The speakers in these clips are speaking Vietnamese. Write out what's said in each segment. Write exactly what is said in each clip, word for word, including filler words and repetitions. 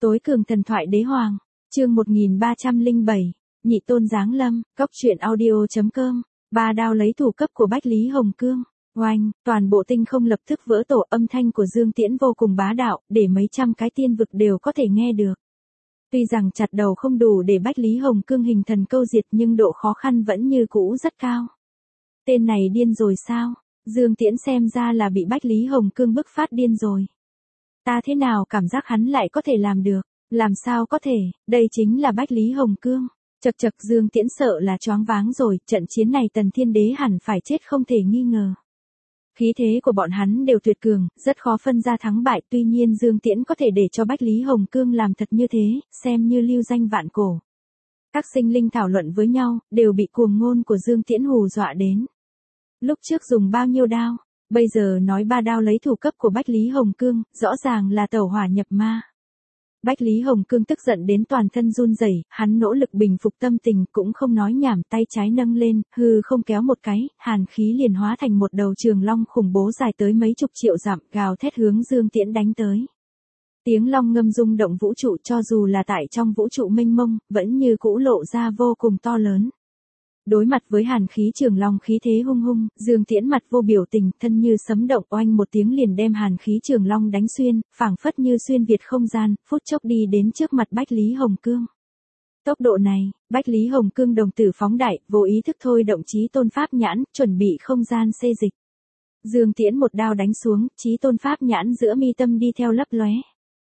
Tối cường thần thoại đế hoàng, chương một nghìn ba trăm lẻ bảy, nhị tôn giáng lâm, cốc truyện audio.com, ba đao lấy thủ cấp của Bách Lý Hồng Cương. Oanh, toàn bộ tinh không lập tức vỡ tổ, âm thanh của Dương Tiễn vô cùng bá đạo, để mấy trăm cái tiên vực đều có thể nghe được. Tuy rằng chặt đầu không đủ để Bách Lý Hồng Cương hình thần câu diệt, nhưng độ khó khăn vẫn như cũ rất cao. Tên này điên rồi sao? Dương Tiễn xem ra là bị Bách Lý Hồng Cương bức phát điên rồi. Ta thế nào cảm giác hắn lại có thể làm được? Làm sao có thể, đây chính là Bách Lý Hồng Cương. Chật chật, Dương Tiễn sợ là choáng váng rồi, trận chiến này Tần Thiên Đế hẳn phải chết không thể nghi ngờ. Khí thế của bọn hắn đều tuyệt cường, rất khó phân ra thắng bại, tuy nhiên Dương Tiễn có thể để cho Bách Lý Hồng Cương làm thật như thế, xem như lưu danh vạn cổ. Các sinh linh thảo luận với nhau, đều bị cuồng ngôn của Dương Tiễn hù dọa đến. Lúc trước dùng bao nhiêu đao, bây giờ nói ba đao lấy thủ cấp của Bách Lý Hồng Cương, rõ ràng là tẩu hỏa nhập ma. Bách Lý Hồng Cương tức giận đến toàn thân run rẩy, hắn nỗ lực bình phục tâm tình, cũng không nói nhảm, tay trái nâng lên, hư không kéo một cái, hàn khí liền hóa thành một đầu trường long khủng bố dài tới mấy chục triệu dặm, gào thét hướng Dương Tiễn đánh tới. Tiếng long ngâm rung động vũ trụ, cho dù là tại trong vũ trụ mênh mông, vẫn như cũ lộ ra vô cùng to lớn. Đối mặt với hàn khí trường long khí thế hung hung, Dương Tiễn mặt vô biểu tình, thân như sấm động, oanh một tiếng liền đem hàn khí trường long đánh xuyên, phảng phất như xuyên việt không gian, phút chốc đi đến trước mặt Bách Lý Hồng Cương. Tốc độ này, Bách Lý Hồng Cương đồng tử phóng đại, vô ý thức thôi động chí tôn pháp nhãn, chuẩn bị không gian xê dịch. Dương Tiễn một đao đánh xuống, chí tôn pháp nhãn giữa mi tâm đi theo lấp lóe.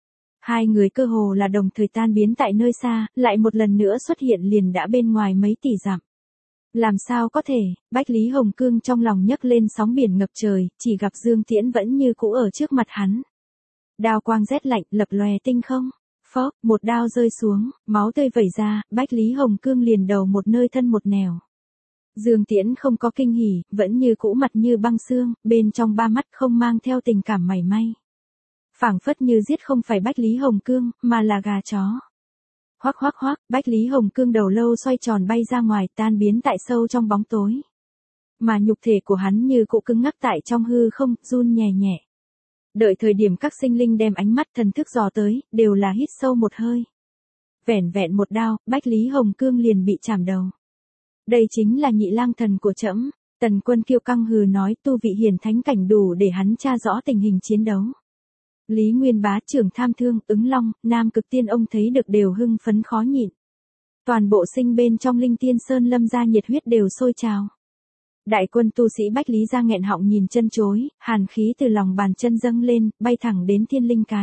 Hai người cơ hồ là đồng thời tan biến tại nơi xa, lại một lần nữa xuất hiện liền đã bên ngoài mấy tỷ dặm. Làm sao có thể, Bách Lý Hồng Cương trong lòng nhấc lên sóng biển ngập trời, chỉ gặp Dương Tiễn vẫn như cũ ở trước mặt hắn. Đao quang rét lạnh lập lòe tinh không, phốc, một đao rơi xuống, máu tươi vẩy ra, Bách Lý Hồng Cương liền đầu một nơi thân một nẻo. Dương Tiễn không có kinh hỉ, vẫn như cũ mặt như băng xương, bên trong ba mắt không mang theo tình cảm mảy may. Phảng phất như giết không phải Bách Lý Hồng Cương, mà là gà chó. Hoắc hoắc hoắc, Bách Lý Hồng Cương đầu lâu xoay tròn bay ra ngoài, tan biến tại sâu trong bóng tối. Mà nhục thể của hắn như cũ cứng ngắc tại trong hư không, run nhẹ nhẹ. Đợi thời điểm các sinh linh đem ánh mắt thần thức dò tới, đều là hít sâu một hơi. Vẻn vẹn một đao, Bách Lý Hồng Cương liền bị chảm đầu. Đây chính là nhị lang thần của trẫm. Tần Quân kiêu căng hừ nói, tu vị hiển thánh cảnh đủ để hắn tra rõ tình hình chiến đấu. Lý Nguyên Bá, Trưởng Tham Thương, Ứng Long, Nam Cực Tiên ông thấy được đều hưng phấn khó nhịn. Toàn bộ sinh bên trong Linh Tiên Sơn lâm gia nhiệt huyết đều sôi trào. Đại quân tu sĩ Bách Lý gia nghẹn họng nhìn chân chối, hàn khí từ lòng bàn chân dâng lên, bay thẳng đến Thiên Linh Cái.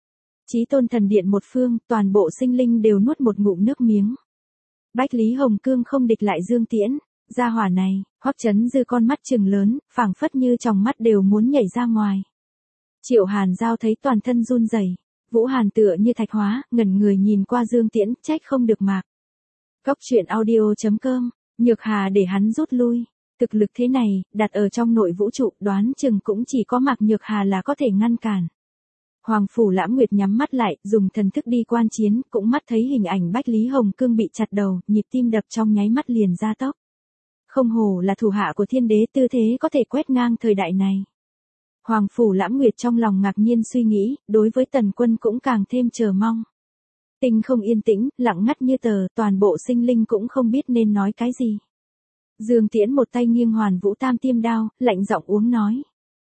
Chí Tôn Thần Điện một phương, toàn bộ sinh linh đều nuốt một ngụm nước miếng. Bách Lý Hồng Cương không địch lại Dương Tiễn, gia hỏa này, Hoắc Chấn Dư con mắt trừng lớn, phảng phất như tròng mắt đều muốn nhảy ra ngoài. Triệu Hàn Giao thấy toàn thân run rẩy, Vũ Hàn tựa như thạch hóa, ngẩn người nhìn qua Dương Tiễn, trách không được mạc. Cốc truyện audio.com, Nhược Hà để hắn rút lui, thực lực thế này, đặt ở trong nội vũ trụ, đoán chừng cũng chỉ có Mạc Nhược Hà là có thể ngăn cản. Hoàng Phủ Lãm Nguyệt nhắm mắt lại, dùng thần thức đi quan chiến, cũng mắt thấy hình ảnh Bách Lý Hồng Cương bị chặt đầu, nhịp tim đập trong nháy mắt liền gia tốc. Không hổ là thủ hạ của Thiên Đế, tư thế có thể quét ngang thời đại này. Hoàng Phủ Lãm Nguyệt trong lòng ngạc nhiên suy nghĩ, đối với Tần Quân cũng càng thêm chờ mong. Tinh không yên tĩnh, lặng ngắt như tờ, toàn bộ sinh linh cũng không biết nên nói cái gì. Dương Tiễn một tay nghiêng Hoàn Vũ Tam Tiêm đao, lạnh giọng uống nói.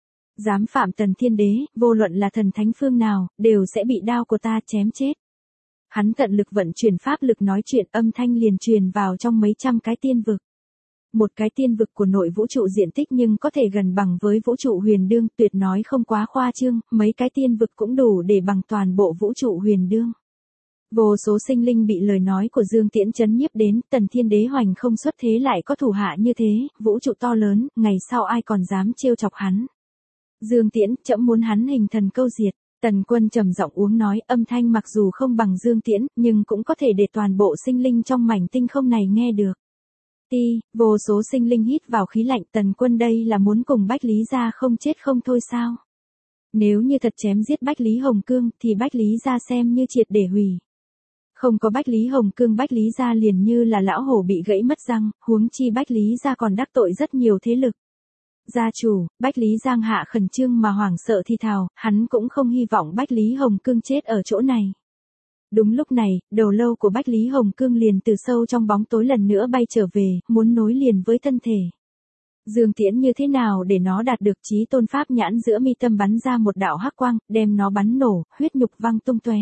Dám phạm Tần Thiên Đế, vô luận là thần thánh phương nào, đều sẽ bị đao của ta chém chết. Hắn tận lực vận chuyển pháp lực nói chuyện, âm thanh liền truyền vào trong mấy trăm cái tiên vực. Một cái tiên vực của nội vũ trụ diện tích nhưng có thể gần bằng với vũ trụ huyền đương, tuyệt nói không quá khoa trương, mấy cái tiên vực cũng đủ để bằng toàn bộ vũ trụ huyền đương. Vô số sinh linh bị lời nói của Dương Tiễn chấn nhiếp đến, Tần Thiên Đế hoành không xuất thế lại có thủ hạ như thế, vũ trụ to lớn, ngày sau ai còn dám trêu chọc hắn. Dương Tiễn, trẫm muốn hắn hình thần câu diệt. Tần Quân trầm giọng uống nói, âm thanh mặc dù không bằng Dương Tiễn, nhưng cũng có thể để toàn bộ sinh linh trong mảnh tinh không này nghe được. Ti, vô số sinh linh hít vào khí lạnh, Tần Quân đây là muốn cùng Bách Lý gia không chết không thôi sao? Nếu như thật chém giết Bách Lý Hồng Cương, thì Bách Lý gia xem như triệt để hủy. Không có Bách Lý Hồng Cương, Bách Lý gia liền như là lão hổ bị gãy mất răng, huống chi Bách Lý gia còn đắc tội rất nhiều thế lực. Gia chủ, Bách Lý Giang Hạ khẩn trương mà hoảng sợ thì thào, hắn cũng không hy vọng Bách Lý Hồng Cương chết ở chỗ này. Đúng lúc này, đầu lâu của Bách Lý Hồng Cương liền từ sâu trong bóng tối lần nữa bay trở về, muốn nối liền với thân thể. Dương Tiễn như thế nào để nó đạt được chí tôn pháp nhãn, giữa mi tâm bắn ra một đạo hắc quang, đem nó bắn nổ, huyết nhục văng tung tóe.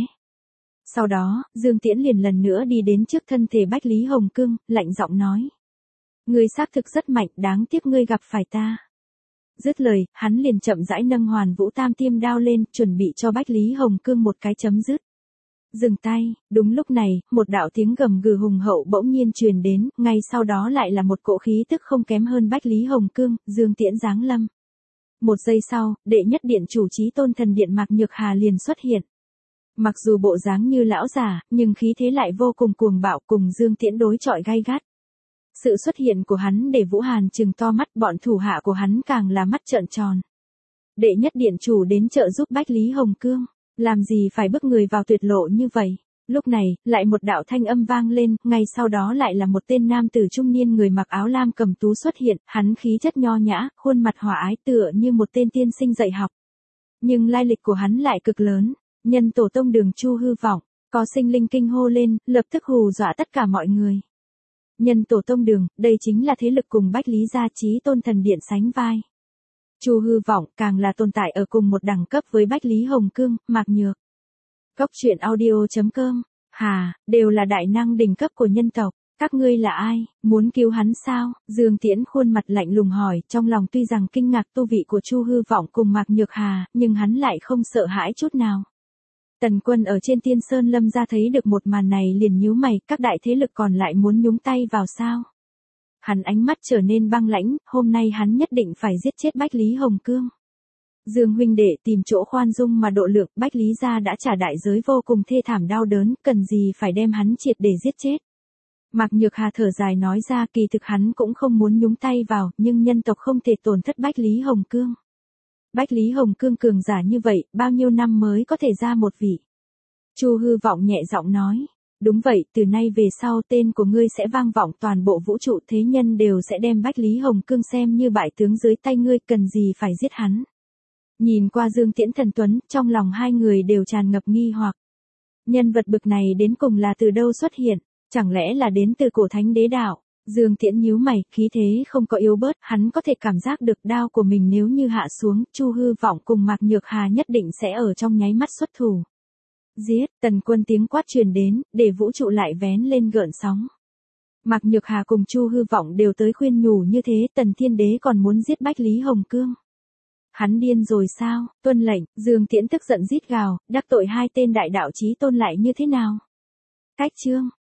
Sau đó, Dương Tiễn liền lần nữa đi đến trước thân thể Bách Lý Hồng Cương, lạnh giọng nói. Ngươi xác thực rất mạnh, đáng tiếc ngươi gặp phải ta. Dứt lời, hắn liền chậm rãi nâng Hoàn Vũ Tam Tiêm đao lên, chuẩn bị cho Bách Lý Hồng Cương một cái chấm dứt. Dừng tay, đúng lúc này, một đạo tiếng gầm gừ hùng hậu bỗng nhiên truyền đến, ngay sau đó lại là một cỗ khí tức không kém hơn Bách Lý Hồng Cương, Dương Tiễn giáng lâm. Một giây sau, đệ nhất điện chủ chí tôn thần điện Mạc Nhược Hà liền xuất hiện. Mặc dù bộ dáng như lão già, nhưng khí thế lại vô cùng cuồng bạo, cùng Dương Tiễn đối chọi gay gắt. Sự xuất hiện của hắn để Vũ Hàn trừng to mắt, bọn thủ hạ của hắn càng là mắt trợn tròn. Đệ nhất điện chủ đến trợ giúp Bách Lý Hồng Cương, làm gì phải bức người vào tuyệt lộ như vậy. Lúc này, lại một đạo thanh âm vang lên, ngay sau đó lại là một tên nam tử trung niên người mặc áo lam cầm tú xuất hiện, hắn khí chất nho nhã, khuôn mặt hòa ái tựa như một tên tiên sinh dạy học. Nhưng lai lịch của hắn lại cực lớn, nhân tổ tông Đường Chu Hư Vọng, có sinh linh kinh hô lên, lập tức hù dọa tất cả mọi người. Nhân tổ tông Đường, đây chính là thế lực cùng Bách Lý gia chí tôn thần điện sánh vai. Chu Hư Vọng càng là tồn tại ở cùng một đẳng cấp với Bách Lý Hồng Cương, Mạc Nhược. Cốc truyện audio chấm com, hà, đều là đại năng đỉnh cấp của nhân tộc, các ngươi là ai, muốn cứu hắn sao? Dương Tiễn khuôn mặt lạnh lùng hỏi, trong lòng tuy rằng kinh ngạc tu vị của Chu Hư Vọng cùng Mạc Nhược Hà, nhưng hắn lại không sợ hãi chút nào. Tần Quân ở trên Tiên Sơn Lâm gia thấy được một màn này liền nhíu mày, các đại thế lực còn lại muốn nhúng tay vào sao? Hắn ánh mắt trở nên băng lãnh, hôm nay hắn nhất định phải giết chết Bách Lý Hồng Cương. Dương huynh đệ tìm chỗ khoan dung mà độ lượng, Bách Lý gia đã trả đại giới vô cùng thê thảm đau đớn, cần gì phải đem hắn triệt để giết chết. Mạc Nhược Hà thở dài nói ra, kỳ thực hắn cũng không muốn nhúng tay vào, nhưng nhân tộc không thể tổn thất Bách Lý Hồng Cương. Bách Lý Hồng Cương cường giả như vậy, bao nhiêu năm mới có thể ra một vị. Chu Hư Vọng nhẹ giọng nói. Đúng vậy, từ nay về sau tên của ngươi sẽ vang vọng toàn bộ vũ trụ, thế nhân đều sẽ đem Bách Lý Hồng Cương xem như bại tướng dưới tay ngươi, cần gì phải giết hắn. Nhìn qua Dương Tiễn thần tuấn, trong lòng hai người đều tràn ngập nghi hoặc. Nhân vật bực này đến cùng là từ đâu xuất hiện, chẳng lẽ là đến từ cổ thánh đế đạo. Dương Tiễn nhíu mày, khí thế không có yếu bớt, hắn có thể cảm giác được đao của mình nếu như hạ xuống, Chu Hư Vọng cùng Mạc Nhược Hà nhất định sẽ ở trong nháy mắt xuất thủ. Giết, Tần Quân tiếng quát truyền đến, để vũ trụ lại vén lên gợn sóng. Mạc Nhược Hà cùng Chu Hư Vọng đều tới khuyên nhủ như thế, Tần Thiên Đế còn muốn giết Bách Lý Hồng Cương. Hắn điên rồi sao? Tuân lệnh, Dương Tiễn tức giận rít gào, đắc tội hai tên đại đạo chí tôn lại như thế nào? Cách chương